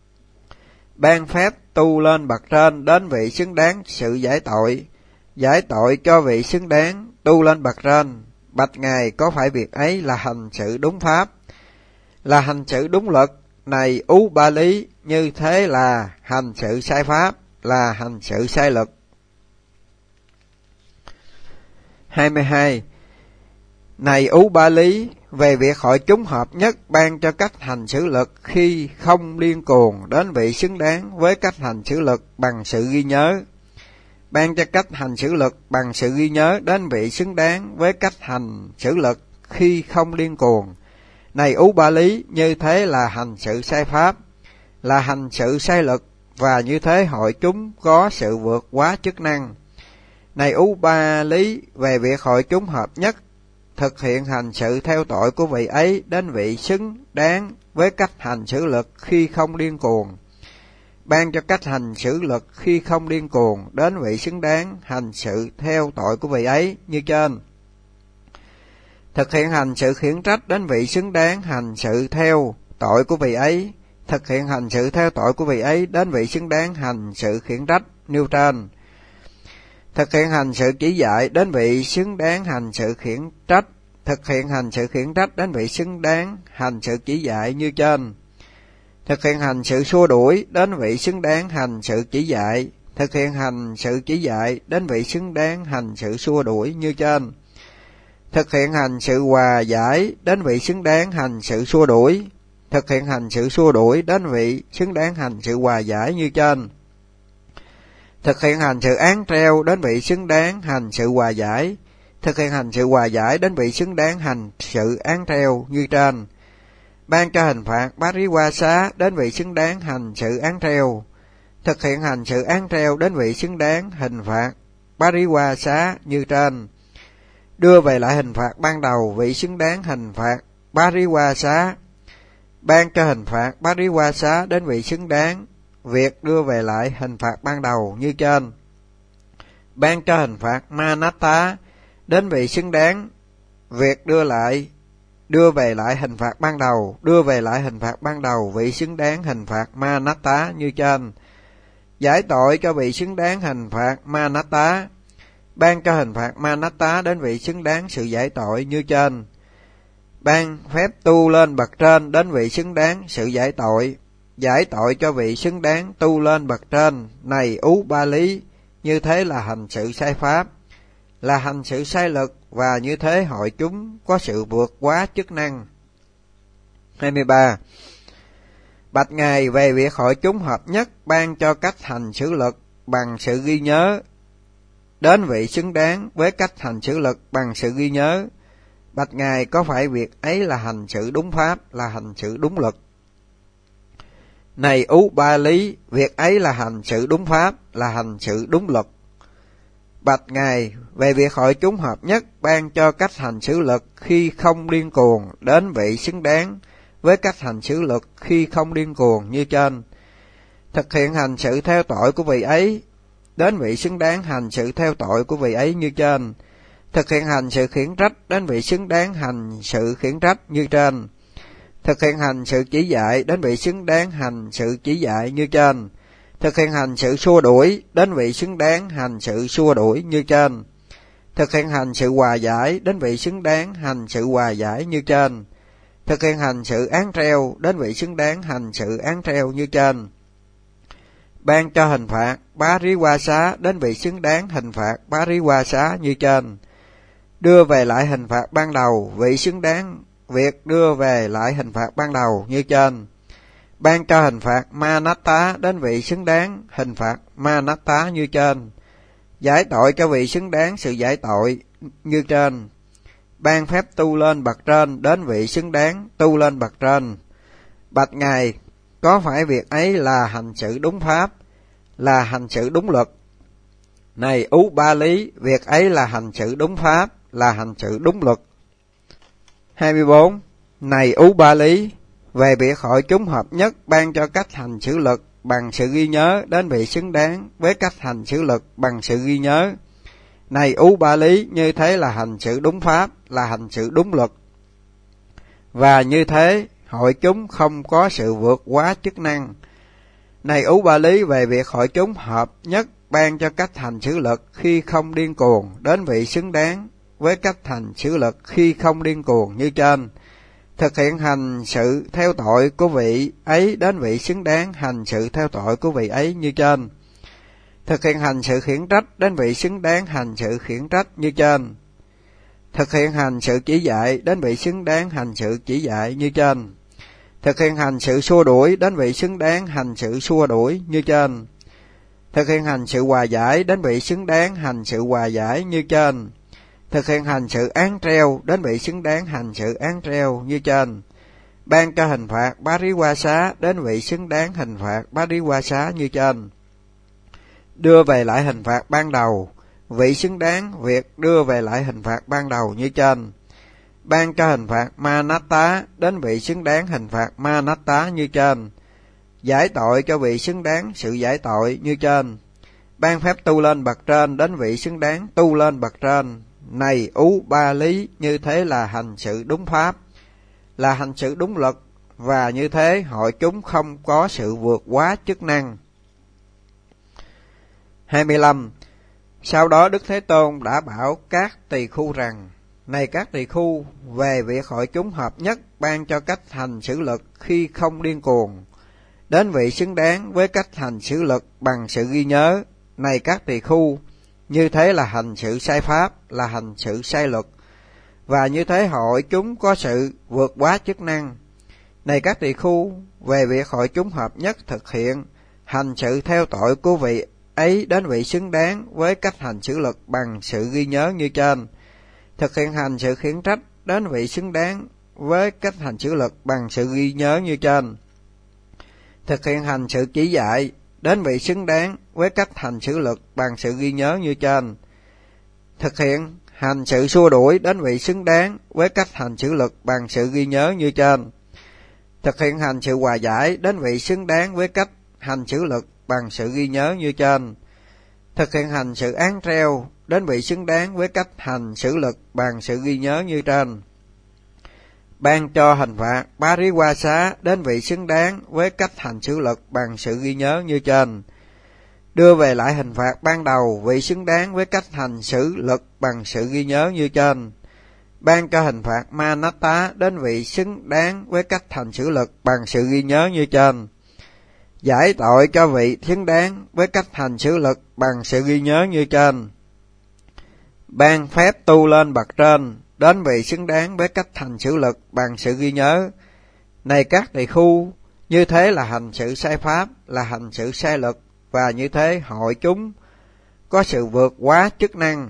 Ban phép tu lên bậc trên đến vị xứng đáng sự giải tội cho vị xứng đáng tu lên bậc trên. Bạch Ngài, có phải việc ấy là hành sự đúng pháp, là hành sự đúng luật? Này Ú Ba Lý, như thế là hành sự sai pháp, là hành sự sai luật. 22. Này Ú Ba Lý, về việc hội chúng hợp nhất ban cho cách hành xử lực khi không điên cuồng đến vị xứng đáng với cách hành xử lực bằng sự ghi nhớ. Ban cho cách hành xử lực bằng sự ghi nhớ đến vị xứng đáng với cách hành xử lực khi không điên cuồng. Này Ú Ba Lý, như thế là hành sự sai pháp, là hành sự sai luật, và như thế hội chúng có sự vượt quá chức năng. Này Ú Ba Lý, về việc hội chúng hợp nhất thực hiện hành sự theo tội của vị ấy đến vị xứng đáng với cách hành xử lực khi không điên cuồng. Ban cho cách hành xử lực khi không điên cuồng đến vị xứng đáng hành sự theo tội của vị ấy như trên. Thực hiện hành sự khiển trách đến vị xứng đáng hành sự theo tội của vị ấy. Thực hiện hành sự theo tội của vị ấy đến vị xứng đáng hành sự khiển trách nêu trên. Thực hiện hành sự chỉ dạy đến vị xứng đáng hành sự khiển trách. Thực hiện hành sự khiển trách đến vị xứng đáng hành sự chỉ dạy như trên. Thực hiện hành sự xua đuổi đến vị xứng đáng hành sự chỉ dạy. Thực hiện hành sự chỉ dạy đến vị xứng đáng hành sự xua đuổi như trên. Thực hiện hành sự hòa giải đến vị xứng đáng hành sự xua đuổi. Thực hiện hành sự xua đuổi đến vị xứng đáng hành sự hòa giải như trên. Thực hiện hành sự án treo đến vị xứng đáng hành sự hòa giải. Thực hiện hành sự hòa giải đến vị xứng đáng hành sự án treo như trên. ban cho hình phạt Pariwasa đến vị xứng đáng hành sự án treo, thực hiện hành sự án treo đến vị xứng đáng hình phạt Pariwasa như trên, đưa về lại hình phạt ban đầu vị xứng đáng hình phạt Pariwasa, ban cho hình phạt Pariwasa đến vị xứng đáng việc đưa về lại hình phạt ban đầu như trên, ban cho hình phạt Manatta đến vị xứng đáng việc đưa về lại hình phạt ban đầu, đưa về lại hình phạt ban đầu vị xứng đáng hình phạt Manatta như trên, giải tội cho vị xứng đáng hình phạt Manatta, ban cho hình phạt Manatta đến vị xứng đáng sự giải tội như trên, ban phép tu lên bậc trên đến vị xứng đáng sự giải tội cho vị xứng đáng tu lên bậc trên. Này Ú Ba Lý, như thế là hành sự sai pháp, là hành sự sai lực, và như thế hội chúng có sự vượt quá chức năng. 23. Bạch Ngài, về việc hội chúng hợp nhất ban cho cách hành xử lực bằng sự ghi nhớ đến vị xứng đáng với cách hành xử lực bằng sự ghi nhớ. Bạch Ngài, có phải việc ấy là hành sự đúng pháp, là hành sự đúng lực? Này Ú Ba Lý, việc ấy là hành sự đúng pháp, là hành sự đúng lực. Bạch Ngài, về việc hội chúng hợp nhất ban cho cách hành xử lực khi không điên cuồng đến vị xứng đáng với cách hành xử lực khi không điên cuồng như trên, thực hiện hành sự theo tội của vị ấy đến vị xứng đáng hành sự theo tội của vị ấy như trên, thực hiện hành sự khiển trách đến vị xứng đáng hành sự khiển trách như trên, thực hiện hành sự chỉ dạy đến vị xứng đáng hành sự chỉ dạy như trên, thực hiện hành sự xua đuổi đến vị xứng đáng hành sự xua đuổi như trên, thực hiện hành sự hòa giải đến vị xứng đáng hành sự hòa giải như trên, thực hiện hành sự án treo đến vị xứng đáng hành sự án treo như trên, ban cho hình phạt Pariwasa đến vị xứng đáng hình phạt Pariwasa như trên, đưa về lại hình phạt ban đầu vị xứng đáng việc đưa về lại hình phạt ban đầu như trên, ban cho hình phạt Manatta đến vị xứng đáng hình phạt Manatta như trên, giải tội cho vị xứng đáng sự giải tội như trên, ban phép tu lên bậc trên đến vị xứng đáng tu lên bậc trên. Bạch Ngài, có phải việc ấy là hành sự đúng pháp, là hành sự đúng lực? Này Ú Ba Lý, việc ấy là hành sự đúng pháp, là hành sự đúng lực. 24. Này Ú Ba Lý, về việc hội chúng hợp nhất ban cho cách hành xử lực bằng sự ghi nhớ đến vị xứng đáng với cách hành xử lực bằng sự ghi nhớ. Này Ú Ba Lý, như thế là hành sự đúng pháp, là hành sự đúng lực, và như thế hội chúng không có sự vượt quá chức năng. Này Ú Ba Lý, về việc hội chúng hợp nhất ban cho cách hành xử lực khi không điên cuồng đến vị xứng đáng với cách hành xử lực khi không điên cuồng như trên, thực hiện hành sự theo tội của vị ấy đến vị xứng đáng hành sự theo tội của vị ấy như trên, thực hiện hành sự khiển trách đến vị xứng đáng hành sự khiển trách như trên, thực hiện hành sự chỉ dạy đến vị xứng đáng hành sự chỉ dạy như trên, thực hiện hành sự xua đuổi đến vị xứng đáng hành sự xua đuổi như trên, thực hiện hành sự hòa giải đến vị xứng đáng hành sự hòa giải như trên, thực hiện hành sự án treo đến vị xứng đáng hành sự án treo như trên, ban cho hình phạt Pariwasa đến vị xứng đáng hình phạt Pariwasa như trên, đưa về lại hình phạt ban đầu vị xứng đáng việc đưa về lại hình phạt ban đầu như trên, ban cho hình phạt Manatta đến vị xứng đáng hình phạt Manatta như trên, giải tội cho vị xứng đáng sự giải tội như trên, ban phép tu lên bậc trên đến vị xứng đáng tu lên bậc trên. Này Ú Ba Lý, như thế là hành sự đúng pháp, là hành sự đúng lực, và như thế hội chúng không có sự vượt quá chức năng. 25. Sau đó Đức Thế Tôn đã bảo các tỳ khu rằng: Này các tỳ khu, về việc hội chúng hợp nhất ban cho cách hành xử lực khi không điên cuồng đến vị xứng đáng với cách hành xử lực bằng sự ghi nhớ. Này các tỳ khu, như thế là hành sự sai pháp, là hành sự sai luật, và như thế hội chúng có sự vượt quá chức năng. Này các tỳ khu, về việc hội chúng hợp nhất thực hiện hành sự theo tội của vị ấy đến vị xứng đáng với cách hành xử lực bằng sự ghi nhớ như trên, thực hiện hành sự khiển trách đến vị xứng đáng với cách hành xử lực bằng sự ghi nhớ như trên. Thực hiện hành sự chỉ dạy đến vị xứng đáng với cách hành xử lực bằng sự ghi nhớ như trên. Thực hiện hành sự xua đuổi đến vị xứng đáng với cách hành xử lực bằng sự ghi nhớ như trên. Thực hiện hành sự hòa giải đến vị xứng đáng với cách hành xử lực bằng sự ghi nhớ như trên. Thực hiện hành sự án treo đến vị xứng đáng với cách hành xử lực bằng sự ghi nhớ như trên. Ban cho hình phạt bá rí qua xá đến vị xứng đáng với cách hành xử lực bằng sự ghi nhớ như trên. Đưa về lại hình phạt ban đầu vị xứng đáng với cách hành xử lực bằng sự ghi nhớ như trên. Ban cho hình phạt ma nát tá đến vị xứng đáng với cách hành xử lực bằng sự ghi nhớ như trên. Giải tội cho vị xứng đáng với cách hành xử lực bằng sự ghi nhớ như trên. Ban phép tu lên bậc trên đến vị xứng đáng với cách hành xử lực bằng sự ghi nhớ. Này các tỳ khu, như thế là hành sự sai pháp, là hành sự sai lực, và như thế hội chúng có sự vượt quá chức năng.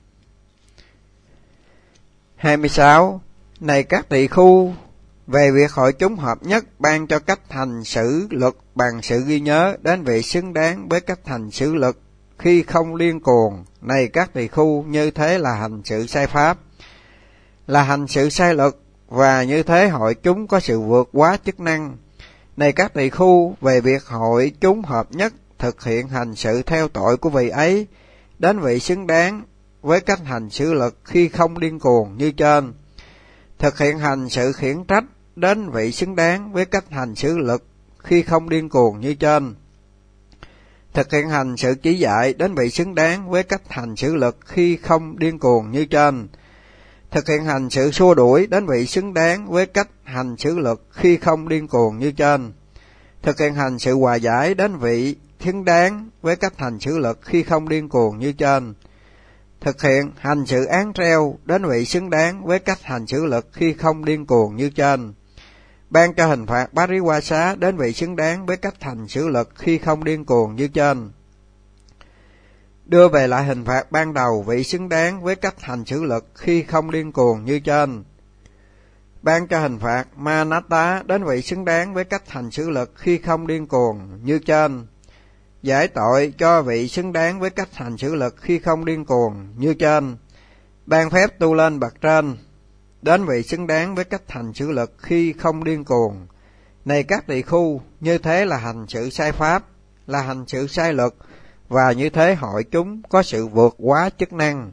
26. Này các tỳ khu, về việc hội chúng hợp nhất ban cho cách hành xử lực bằng sự ghi nhớ đến vị xứng đáng với cách hành xử lực khi không liên cuồng. Này các tỳ khu, như thế là hành sự sai pháp, là hành sự sai lực, và như thế hội chúng có sự vượt quá chức năng. Này các tỳ khu, về việc hội chúng hợp nhất thực hiện hành sự theo tội của vị ấy đến vị xứng đáng với cách hành xử lực khi không điên cuồng như trên. Thực hiện hành sự khiển trách đến vị xứng đáng với cách hành xử lực khi không điên cuồng như trên. Thực hiện hành sự chỉ dạy đến vị xứng đáng với cách hành xử lực khi không điên cuồng như trên. Thực hiện hành sự xua đuổi đến vị xứng đáng với cách hành xử lực khi không điên cuồng như trên. Thực hiện hành sự hòa giải đến vị xứng đáng với cách hành xử lực khi không điên cuồng như trên. Thực hiện hành sự án treo đến vị xứng đáng với cách hành xử lực khi không điên cuồng như trên. Ban cho hình phạt bá rí qua xá đến vị xứng đáng với cách hành xử lực khi không điên cuồng như trên. Đưa về lại hình phạt ban đầu vị xứng đáng với cách hành xử lực khi không điên cuồng như trên. Ban cho hình phạt ma nát tá đến vị xứng đáng với cách hành xử lực khi không điên cuồng như trên. Giải tội cho vị xứng đáng với cách hành xử lực khi không điên cuồng như trên. Ban phép tu lên bậc trên đến vị xứng đáng với cách hành xử lực khi không điên cuồng. Này các tỳ khu, như thế là hành sự sai pháp, là hành sự sai lực, và như thế hội chúng có sự vượt quá chức năng.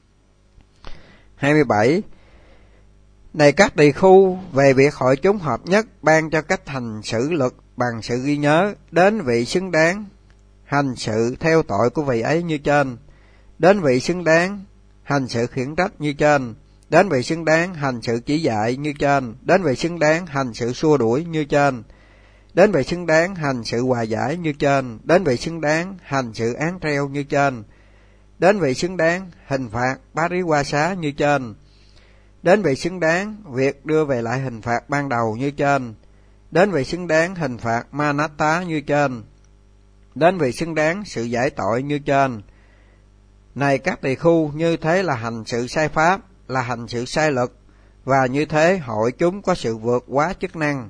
27. Này các tỳ khu, về việc hội chúng hợp nhất ban cho cách hành xử lực bằng sự ghi nhớ đến vị xứng đáng hành sự theo tội của vị ấy như trên. Đến vị xứng đáng hành sự khiển trách như trên. Đến vị xứng đáng hành sự chỉ dạy như trên. Đến vị xứng đáng hành sự xua đuổi như trên. Đến vị xứng đáng hành sự hòa giải như trên. Đến vị xứng đáng hành sự án treo như trên. Đến vị xứng đáng hình phạt bá rí qua xá như trên. Đến vị xứng đáng việc đưa về lại hình phạt ban đầu như trên. Đến vị xứng đáng hình phạt ma nát tá như trên. Đến vị xứng đáng sự giải tội như trên. Này các tỳ khu, như thế là hành sự sai pháp, là hành sự sai lực, và như thế hội chúng có sự vượt quá chức năng.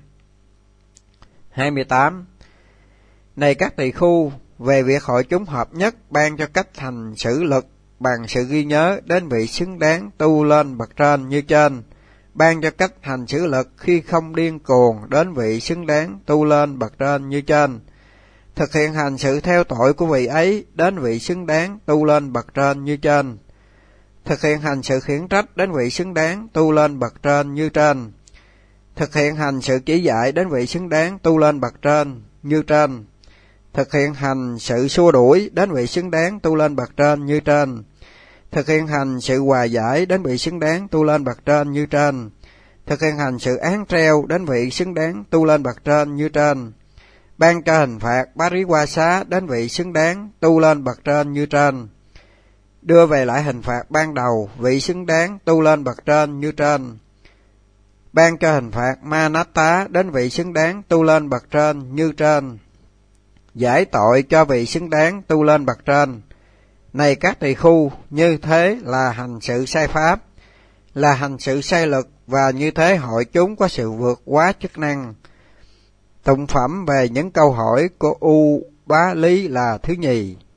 28. Này các tỳ khu, về việc hội chúng hợp nhất ban cho cách hành xử lực bằng sự ghi nhớ đến vị xứng đáng tu lên bậc trên như trên. Ban cho cách hành xử lực khi không điên cuồng đến vị xứng đáng tu lên bậc trên như trên. Thực hiện hành sự theo tội của vị ấy đến vị xứng đáng tu lên bậc trên như trên. Thực hiện hành sự khiển trách đến vị xứng đáng tu lên bậc trên như trên. Thực hiện hành sự chỉ dạy đến vị xứng đáng tu lên bậc trên như trên. Thực hiện hành sự xua đuổi đến vị xứng đáng tu lên bậc trên như trên. Thực hiện hành sự hòa giải đến vị xứng đáng tu lên bậc trên như trên. Thực hiện hành sự án treo đến vị xứng đáng tu lên bậc trên như trên. Ban cho hình phạt bá rí qua xá đến vị xứng đáng tu lên bậc trên như trên. Đưa về lại hình phạt ban đầu vị xứng đáng tu lên bậc trên như trên. Ban cho hình phạt ma nát tá đến vị xứng đáng tu lên bậc trên như trên. Giải tội cho vị xứng đáng tu lên bậc trên. Này các tỳ khu, như thế là hành sự sai pháp, là hành sự sai lệch, và như thế hội chúng có sự vượt quá chức năng. Tụng phẩm về những câu hỏi của U Bá Lý là thứ nhì.